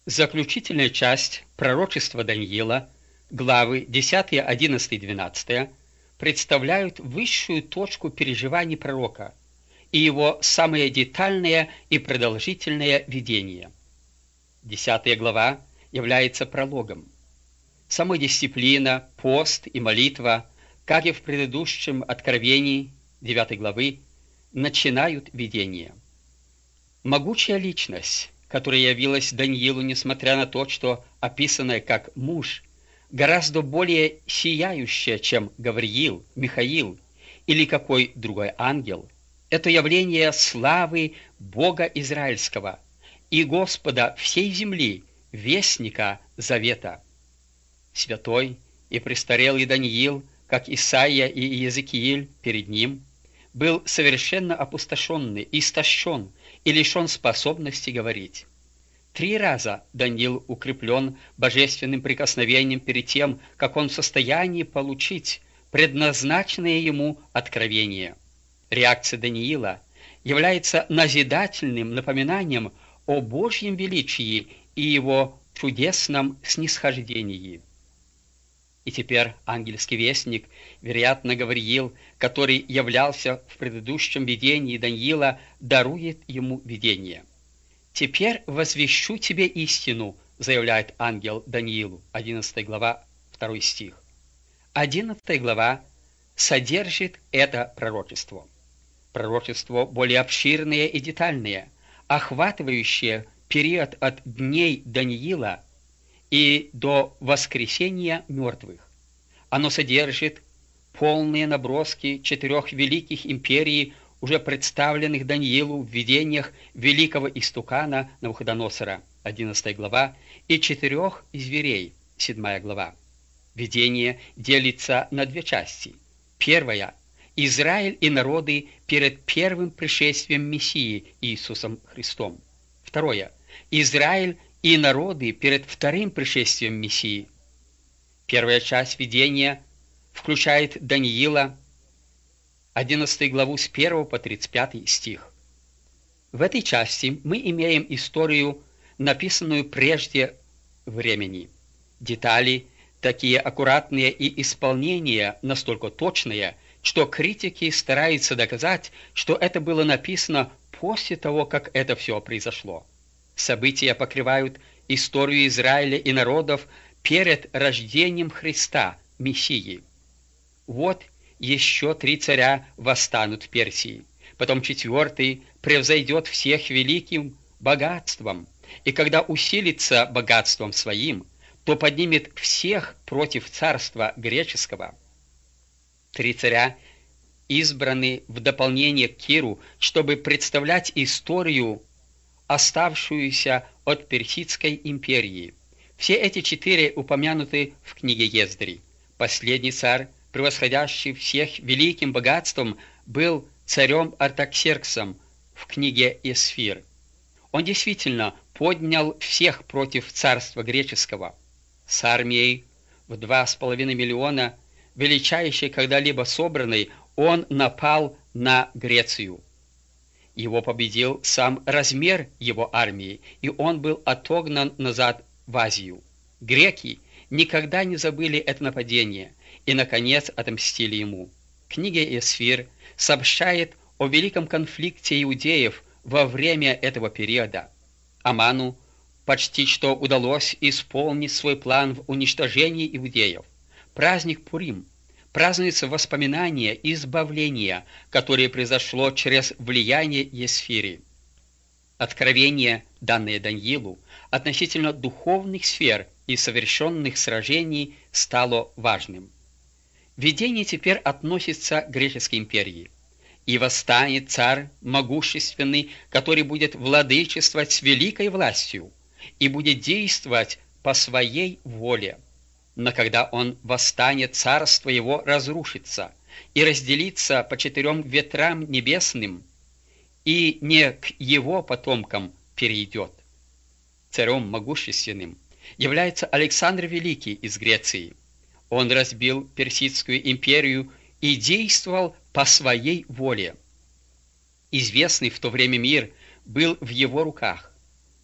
Заключительная часть пророчества Даниила, главы 10, 11, 12, представляют высшую точку переживаний пророка и его самое детальное и продолжительное видение. 10 глава является прологом. Самодисциплина, пост и молитва, как и в предыдущем откровении 9 главы, начинают видение. Могучая личность, которая явилась Даниилу, несмотря на то, что описанная как муж, гораздо более сияющая, чем Гавриил, Михаил или какой другой ангел, это явление славы Бога Израильского и Господа всей земли, вестника Завета. Святой и престарелый Даниил, как Исаия и Иезекииль перед ним, был совершенно опустошенный, истощен и лишен способности говорить. 3 раза Даниил укреплен божественным прикосновением перед тем, как он в состоянии получить предназначенное ему откровение. Реакция Даниила является назидательным напоминанием о Божьем величии и его чудесном снисхождении. И теперь ангельский вестник, вероятно, Гавриил, который являлся в предыдущем видении Даниила, дарует ему видение. «Теперь возвещу тебе истину», заявляет ангел Даниилу, 11 глава, 2 стих. 11 глава содержит это пророчество. Пророчество более обширное и детальное, охватывающее период от дней Даниила и до воскресения мертвых. Оно содержит полные наброски 4 великих империй, уже представленных Даниилу в видениях великого истукана Навуходоносора, 11 глава, и 4 зверей, 7 глава. Видение делится на 2 части. Первая – Израиль и народы перед первым пришествием Мессии Иисусом Христом. Второе – Израиль и народы перед вторым пришествием Мессии. Первая часть видения включает Даниила, 11 главу с 1 по 35 стих. В этой части мы имеем историю, написанную прежде времени. Детали такие аккуратные и исполнение настолько точное, что критики стараются доказать, что это было написано после того, как это все произошло. События покрывают историю Израиля и народов перед рождением Христа, Мессии. Вот еще 3 царя восстанут в Персии, потом 4 превзойдет всех великим богатством, и когда усилится богатством своим, то поднимет всех против царства греческого. 3 царя избраны в дополнение к Киру, чтобы представлять историю, оставшуюся от Персидской империи. Все эти 4 упомянуты в книге Ездри. Последний царь, превосходящий всех великим богатством, был царем Артаксерксом в книге Эсфир. Он действительно поднял всех против царства греческого. С армией в 2,5 миллиона, величайшей когда-либо собранной, он напал на Грецию. Его победил сам размер его армии, и он был отогнан назад в Азию. Греки никогда не забыли это нападение и, наконец, отомстили ему. Книга Эсфир сообщает о великом конфликте иудеев во время этого периода. Аману почти что удалось исполнить свой план в уничтожении иудеев. Праздник Пурим празднуется воспоминание избавления, которое произошло через влияние Есфири. Откровение, данное Даниилу, относительно духовных сфер и совершенных сражений, стало важным. Видение теперь относится к греческой империи. «И восстанет царь могущественный, который будет владычествовать с великой властью и будет действовать по своей воле. Но когда он восстанет, царство его разрушится и разделится по 4 ветрам небесным, и не к его потомкам перейдет». Царем могущественным является Александр Великий из Греции. Он разбил Персидскую империю и действовал по своей воле. Известный в то время мир был в его руках.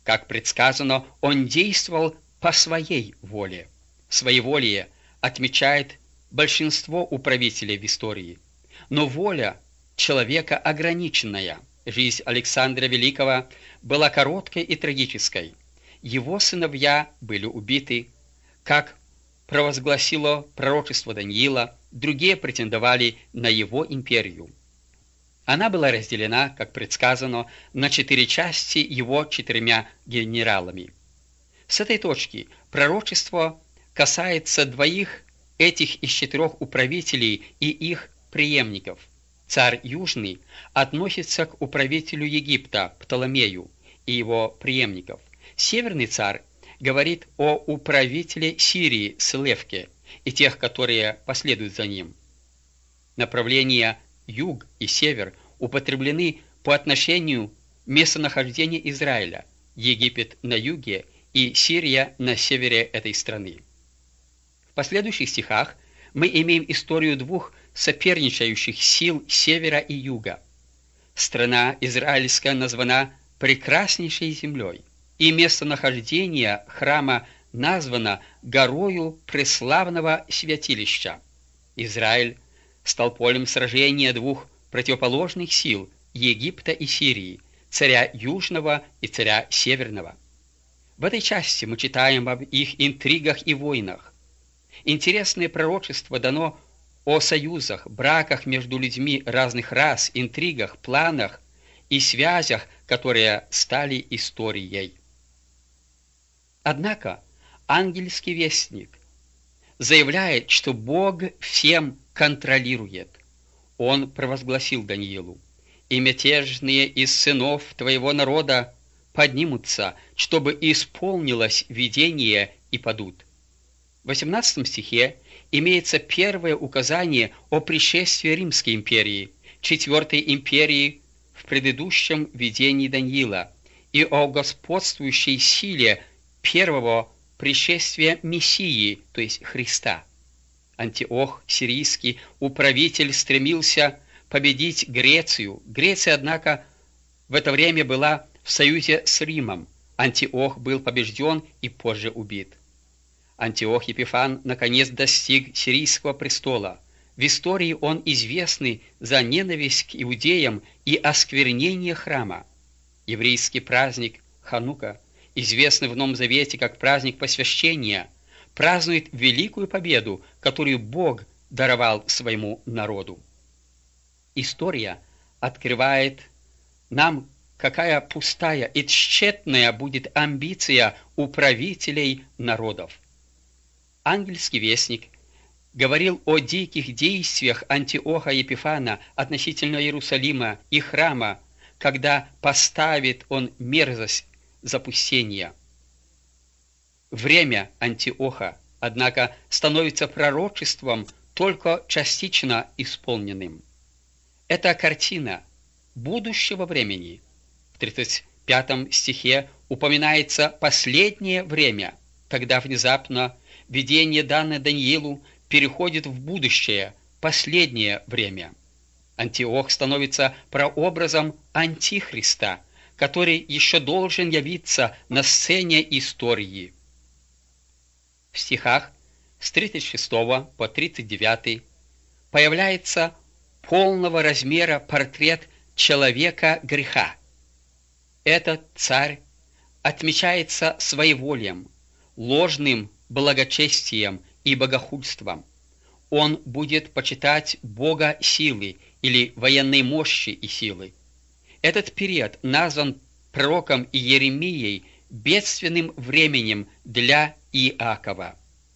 Как предсказано, он действовал по своей воле. Своеволие отмечает большинство управителей в истории. Но воля человека ограниченная. Жизнь Александра Великого была короткой и трагической. Его сыновья были убиты, как провозгласило пророчество Даниила, другие претендовали на его империю. Она была разделена, как предсказано, на 4 части его 4 генералами. С этой точки пророчество касается двоих этих из 4 управителей и их преемников. Царь Южный относится к управителю Египта Птоломею и его преемников. Северный царь говорит о управителе Сирии Селевке и тех, которые последуют за ним. Направления юг и север употреблены по отношению к местонахождению Израиля, Египет на юге и Сирия на севере этой страны. В последующих стихах мы имеем историю 2 соперничающих сил севера и юга. Страна израильская названа прекраснейшей землей, и местонахождение храма названо горою преславного святилища. Израиль стал полем сражения 2 противоположных сил Египта и Сирии, царя Южного и царя Северного. В этой части мы читаем об их интригах и войнах. Интересное пророчество дано о союзах, браках между людьми разных рас, интригах, планах и связях, которые стали историей. Однако ангельский вестник заявляет, что Бог всем контролирует. Он провозгласил Даниилу: «И мятежные из сынов твоего народа поднимутся, чтобы исполнилось видение, и падут». В 18 стихе имеется первое указание о пришествии Римской империи, 4-й империи в предыдущем видении Даниила, и о господствующей силе первого пришествия Мессии, то есть Христа. Антиох сирийский управитель стремился победить Грецию. Греция, однако, в это время была в союзе с Римом. Антиох был побежден и позже убит. Антиох Епифан наконец достиг сирийского престола. В истории он известный за ненависть к иудеям и осквернение храма. Еврейский праздник Ханука, известный в Новом Завете как праздник посвящения, празднует великую победу, которую Бог даровал своему народу. История открывает нам, какая пустая и тщетная будет амбиция управителей народов. Ангельский вестник говорил о диких действиях Антиоха Епифана относительно Иерусалима и храма, когда поставит он мерзость запустения. Время Антиоха, однако, становится пророчеством только частично исполненным. Это картина будущего времени. В 35 стихе упоминается последнее время, когда внезапно видение, данное Даниилу, переходит в будущее, последнее время. Антиох становится прообразом Антихриста, который еще должен явиться на сцене истории. В стихах с 36 по 39 появляется полного размера портрет человека греха. Этот царь отмечается своеволием, ложным благочестием и богохульством. Он будет почитать Бога силы или военной мощи и силы. Этот период назван пророком Иеремией бедственным временем для Иакова.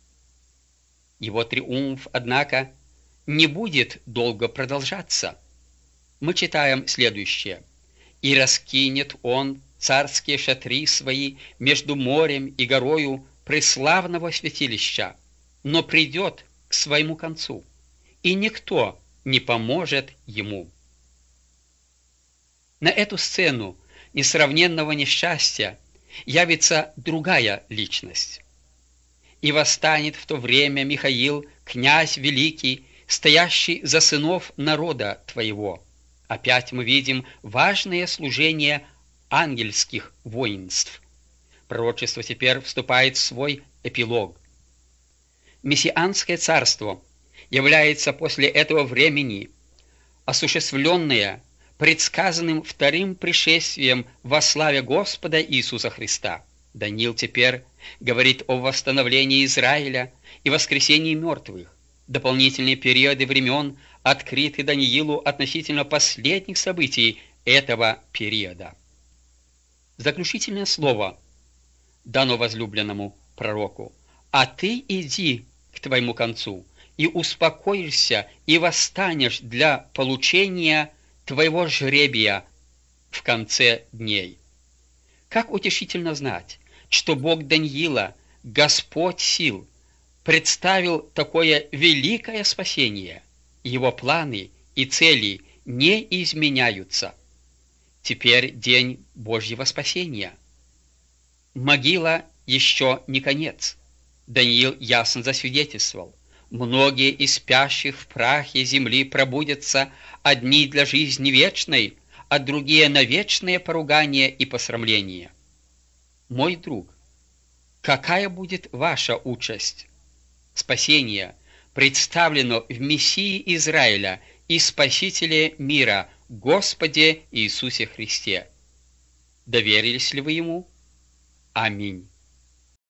Его триумф, однако, не будет долго продолжаться. Мы читаем следующее: «И раскинет он царские шатры свои между морем и горою преславного святилища, но придет к своему концу, и никто не поможет ему». На эту сцену несравненного несчастья явится другая личность. «И восстанет в то время Михаил, князь великий, стоящий за сынов народа твоего». Опять мы видим важное служение ангельских воинств. Пророчество теперь вступает в свой эпилог. Мессианское царство является после этого времени осуществленное предсказанным вторым пришествием во славе Господа Иисуса Христа. Даниил теперь говорит о восстановлении Израиля и воскресении мертвых. Дополнительные периоды времен открыты Даниилу относительно последних событий этого периода. Заключительное слово дано возлюбленному пророку: «А ты иди к твоему концу, и успокоишься, и восстанешь для получения твоего жребия в конце дней». Как утешительно знать, что Бог Даниила, Господь сил, представил такое великое спасение. Его планы и цели не изменяются. Теперь день Божьего спасения. Могила еще не конец. Даниил ясно засвидетельствовал: многие из спящих в прахе земли пробудятся, одни для жизни вечной, а другие на вечное поругание и посрамление. Мой друг, какая будет ваша участь? Спасение представлено в Мессии Израиля и Спасителе мира, Господе Иисусе Христе. Доверились ли вы Ему? Аминь.